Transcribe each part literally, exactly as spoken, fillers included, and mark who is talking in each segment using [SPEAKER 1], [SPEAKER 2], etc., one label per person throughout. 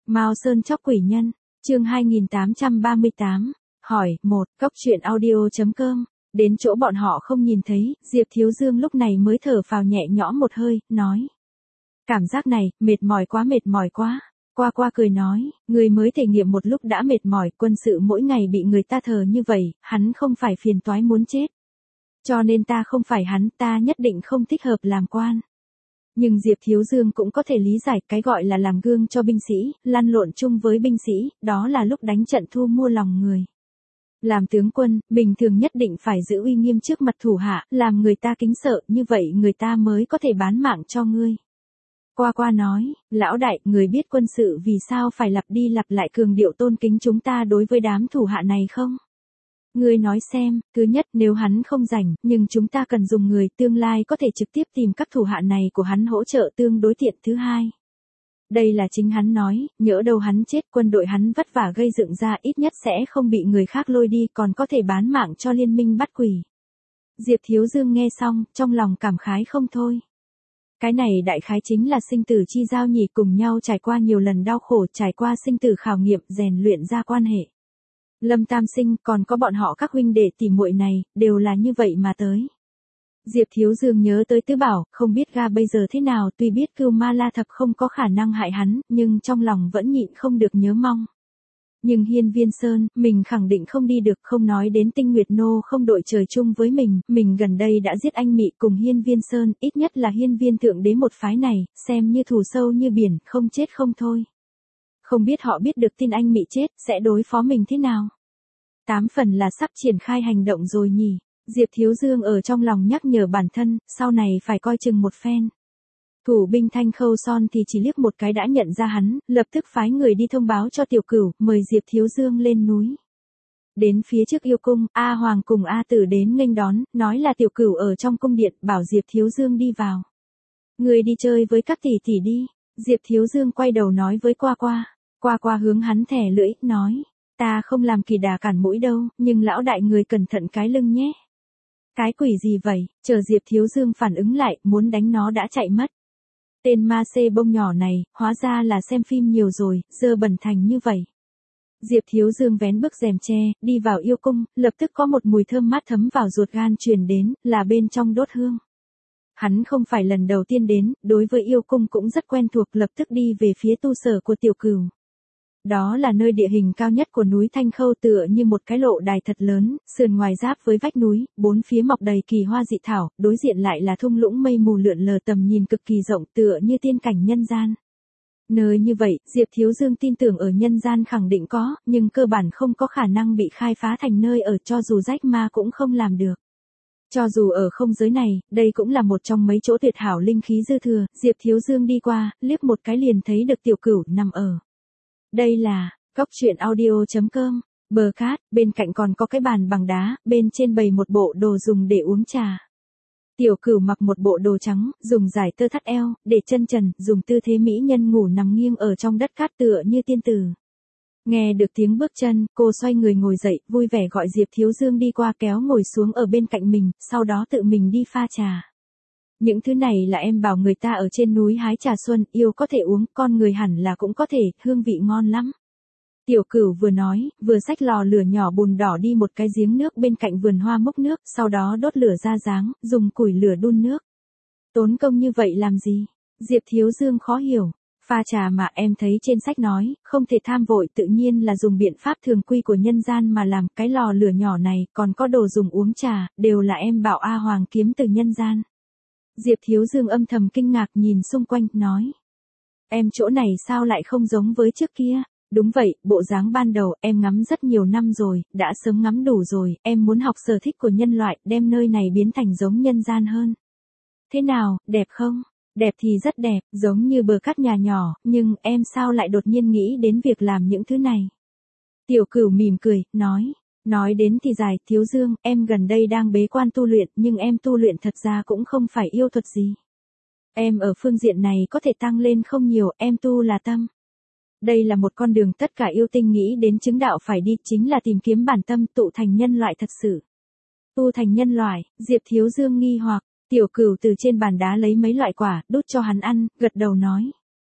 [SPEAKER 1] Mao Sơn chóc quỷ nhân, chương hai nghìn tám trăm ba mươi tám, hỏi, một, cốc truyện audio chấm com, đến chỗ bọn họ không nhìn thấy, Diệp Thiếu Dương lúc này mới thở phào nhẹ nhõm một hơi, nói. Cảm giác này, mệt mỏi quá mệt mỏi quá. Qua qua cười nói, người mới thể nghiệm một lúc đã mệt mỏi, quân sự mỗi ngày bị người ta thờ như vậy, hắn không phải phiền toái muốn chết. Cho nên ta không phải hắn, ta nhất định không thích hợp làm quan. Nhưng Diệp Thiếu Dương cũng có thể lý giải cái gọi là làm gương cho binh sĩ, lăn lộn chung với binh sĩ, đó là lúc đánh trận thu mua lòng người. Làm tướng quân, bình thường nhất định phải giữ uy nghiêm trước mặt thủ hạ, làm người ta kính sợ, như vậy người ta mới có thể bán mạng cho ngươi. Qua qua nói, lão đại, người biết quân sự vì sao phải lặp đi lặp lại cường điệu tôn kính chúng ta đối với đám thủ hạ này không? Ngươi nói xem, thứ nhất nếu hắn không rảnh, nhưng chúng ta cần dùng người tương lai có thể trực tiếp tìm các thủ hạ này của hắn hỗ trợ tương đối tiện. Thứ hai. Đây là chính hắn nói, nhỡ đâu hắn chết quân đội hắn vất vả gây dựng ra ít nhất sẽ không bị người khác lôi đi còn có thể bán mạng cho liên minh bắt quỷ. Diệp Thiếu Dương nghe xong, trong lòng cảm khái không thôi. Cái này đại khái chính là sinh tử chi giao nhỉ, cùng nhau trải qua nhiều lần đau khổ, trải qua sinh tử khảo nghiệm, rèn luyện ra quan hệ. Lâm Tam Sinh, còn có bọn họ các huynh đệ tỉ muội này, đều là như vậy mà tới. Diệp Thiếu Dương nhớ tới Tứ Bảo, không biết ga bây giờ thế nào, tuy biết Cưu Ma La Thập không có khả năng hại hắn, nhưng trong lòng vẫn nhịn không được nhớ mong. Nhưng Hiên Viên Sơn, mình khẳng định không đi được, không nói đến Tinh Nguyệt Nô không đội trời chung với mình, mình gần đây đã giết anh Mị cùng Hiên Viên Sơn, ít nhất là Hiên Viên Thượng Đế một phái này, xem như thù sâu như biển, không chết không thôi. Không biết họ biết được tin anh Mị chết, sẽ đối phó mình thế nào? Tám phần là sắp triển khai hành động rồi nhỉ? Diệp Thiếu Dương ở trong lòng nhắc nhở bản thân, sau này phải coi chừng một phen. Thủ binh Thanh Khâu Son thì chỉ liếc một cái đã nhận ra hắn, lập tức phái người đi thông báo cho Tiểu Cửu, mời Diệp Thiếu Dương lên núi. Đến phía trước yêu cung, A Hoàng cùng A Tử đến nghênh đón, nói là Tiểu Cửu ở trong cung điện, bảo Diệp Thiếu Dương đi vào. Người đi chơi với các tỷ tỷ đi. Diệp Thiếu Dương quay đầu nói với Qua Qua. Qua Qua hướng hắn thẻ lưỡi, nói, ta không làm kỳ đà cản mũi đâu, nhưng lão đại người cẩn thận cái lưng nhé. Cái quỷ gì vậy? Chờ Diệp Thiếu Dương phản ứng lại, muốn đánh nó đã chạy mất. Tên ma xê bông nhỏ này, hóa ra là xem phim nhiều rồi, dơ bẩn thành như vậy. Diệp Thiếu Dương vén bức rèm tre, đi vào yêu cung, lập tức có một mùi thơm mát thấm vào ruột gan truyền đến, là bên trong đốt hương. Hắn không phải lần đầu tiên đến, đối với yêu cung cũng rất quen thuộc, lập tức đi về phía tu sở của Tiểu Cửu. Đó là nơi địa hình cao nhất của núi Thanh Khâu, tựa như một cái lộ đài thật lớn, sườn ngoài giáp với vách núi, bốn phía mọc đầy kỳ hoa dị thảo, đối diện lại là thung lũng mây mù lượn lờ, tầm nhìn cực kỳ rộng, tựa như tiên cảnh nhân gian. Nơi như vậy, Diệp Thiếu Dương tin tưởng ở nhân gian khẳng định có, nhưng cơ bản không có khả năng bị khai phá thành nơi ở, cho dù rách ma cũng không làm được. Cho dù ở không giới này, đây cũng là một trong mấy chỗ tuyệt hảo linh khí dư thừa, Diệp Thiếu Dương đi qua, liếc một cái liền thấy được Tiểu Cửu nằm ở. Đây là, cốc truyện audio chấm com, bờ cát, bên cạnh còn có cái bàn bằng đá, bên trên bày một bộ đồ dùng để uống trà. Tiểu Cửu mặc một bộ đồ trắng, dùng giải tơ thắt eo, để chân trần, dùng tư thế mỹ nhân ngủ nằm nghiêng ở trong đất cát tựa như tiên tử. Nghe được tiếng bước chân, cô xoay người ngồi dậy, vui vẻ gọi Diệp Thiếu Dương đi qua kéo ngồi xuống ở bên cạnh mình, sau đó tự mình đi pha trà. Những thứ này là em bảo người ta ở trên núi hái trà xuân, yêu có thể uống, con người hẳn là cũng có thể, hương vị ngon lắm. Tiểu Cửu vừa nói, vừa xách lò lửa nhỏ bùn đỏ đi một cái giếng nước bên cạnh vườn hoa múc nước, sau đó đốt lửa ra dáng, dùng củi lửa đun nước. Tốn công như vậy làm gì? Diệp Thiếu Dương khó hiểu. Pha trà mà em thấy trên sách nói, không thể tham vội, tự nhiên là dùng biện pháp thường quy của nhân gian mà làm. Cái lò lửa nhỏ này, còn có đồ dùng uống trà, đều là em bảo A Hoàng kiếm từ nhân gian. Diệp Thiếu Dương âm thầm kinh ngạc nhìn xung quanh, nói. Em chỗ này sao lại không giống với trước kia? Đúng vậy, bộ dáng ban đầu em ngắm rất nhiều năm rồi, đã sớm ngắm đủ rồi, em muốn học sở thích của nhân loại, đem nơi này biến thành giống nhân gian hơn. Thế nào, đẹp không? Đẹp thì rất đẹp, giống như bờ cát nhà nhỏ, nhưng em sao lại đột nhiên nghĩ đến việc làm những thứ này? Tiểu Cửu mỉm cười, nói. Nói đến thì dài, Thiếu Dương, em gần đây đang bế quan tu luyện, nhưng em tu luyện thật ra cũng không phải yêu thuật gì. Em ở phương diện này có thể tăng lên không nhiều, em tu là tâm. Đây là một con đường tất cả yêu tinh nghĩ đến chứng đạo phải đi, chính là tìm kiếm bản tâm, tụ thành nhân loại thật sự. Tu thành nhân loại, Diệp Thiếu Dương nghi hoặc, Tiểu Cửu từ trên bàn đá lấy mấy loại quả, đút cho hắn ăn, gật đầu nói.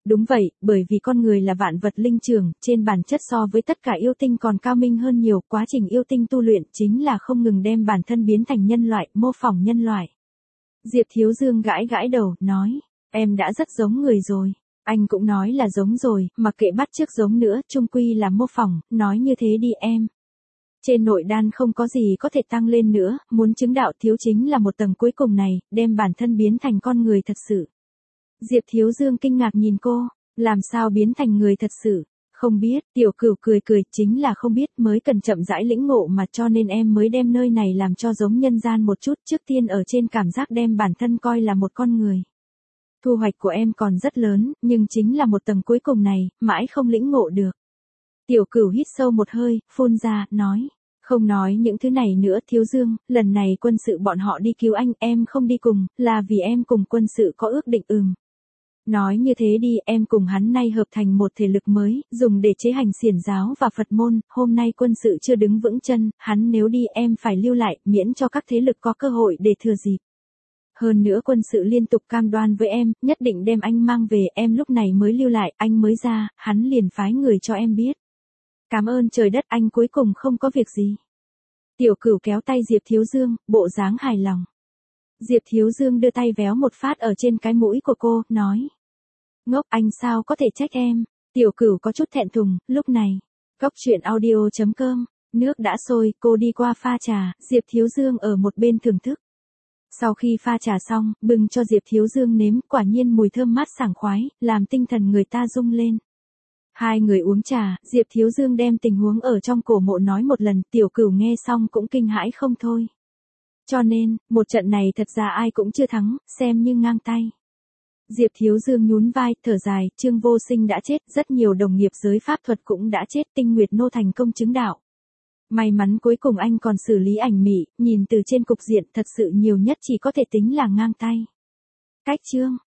[SPEAKER 1] Đúng vậy, bởi vì con người là vạn vật linh trưởng, trên bản chất so với tất cả yêu tinh còn cao minh hơn nhiều, quá trình yêu tinh tu luyện chính là không ngừng đem bản thân biến thành nhân loại, mô phỏng nhân loại. Diệp Thiếu Dương gãi gãi đầu, nói, em đã rất giống người rồi. Anh cũng nói là giống rồi, mặc kệ bắt chước giống nữa, chung quy là mô phỏng, nói như thế đi em. Trên nội đan không có gì có thể tăng lên nữa, muốn chứng đạo thiếu chính là một tầng cuối cùng này, đem bản thân biến thành con người thật sự. Diệp Thiếu Dương kinh ngạc nhìn cô, làm sao biến thành người thật sự, không biết, Tiểu Cửu cười cười, chính là không biết mới cần chậm rãi lĩnh ngộ mà cho nên em mới đem nơi này làm cho giống nhân gian một chút, trước tiên ở trên cảm giác đem bản thân coi là một con người. Thu hoạch của em còn rất lớn, nhưng chính là một tầng cuối cùng này, mãi không lĩnh ngộ được. Tiểu Cửu hít sâu một hơi, phun ra, nói. Không nói những thứ này nữa Thiếu Dương, lần này quân sự bọn họ đi cứu anh, em không đi cùng, là vì em cùng quân sự có ước định ừm. Nói như thế đi, em cùng hắn nay hợp thành một thể lực mới, dùng để chế hành xiển giáo và Phật môn, hôm nay quân sự chưa đứng vững chân, hắn nếu đi em phải lưu lại, miễn cho các thế lực có cơ hội để thừa dịp. Hơn nữa quân sự liên tục cam đoan với em, nhất định đem anh mang về, em lúc này mới lưu lại, anh mới ra, hắn liền phái người cho em biết. Cảm ơn trời đất, anh cuối cùng không có việc gì. Tiểu Cửu kéo tay Diệp Thiếu Dương, bộ dáng hài lòng. Diệp Thiếu Dương đưa tay véo một phát ở trên cái mũi của cô, nói. Ngốc, anh sao có thể trách em. Tiểu Cửu có chút thẹn thùng, lúc này. Cốc truyện audio chấm com, nước đã sôi, cô đi qua pha trà, Diệp Thiếu Dương ở một bên thưởng thức. Sau khi pha trà xong, bưng cho Diệp Thiếu Dương nếm, quả nhiên mùi thơm mát sảng khoái, làm tinh thần người ta rung lên. Hai người uống trà, Diệp Thiếu Dương đem tình huống ở trong cổ mộ nói một lần, Tiểu Cửu nghe xong cũng kinh hãi không thôi. Cho nên, một trận này thật ra ai cũng chưa thắng, xem như ngang tay. Diệp Thiếu Dương nhún vai, thở dài, Trương Vô Sinh đã chết, rất nhiều đồng nghiệp giới pháp thuật cũng đã chết, Tinh Nguyệt Nô thành công chứng đạo. May mắn cuối cùng anh còn xử lý ảnh mị, nhìn từ trên cục diện thật sự nhiều nhất chỉ có thể tính là ngang tay. Cách chương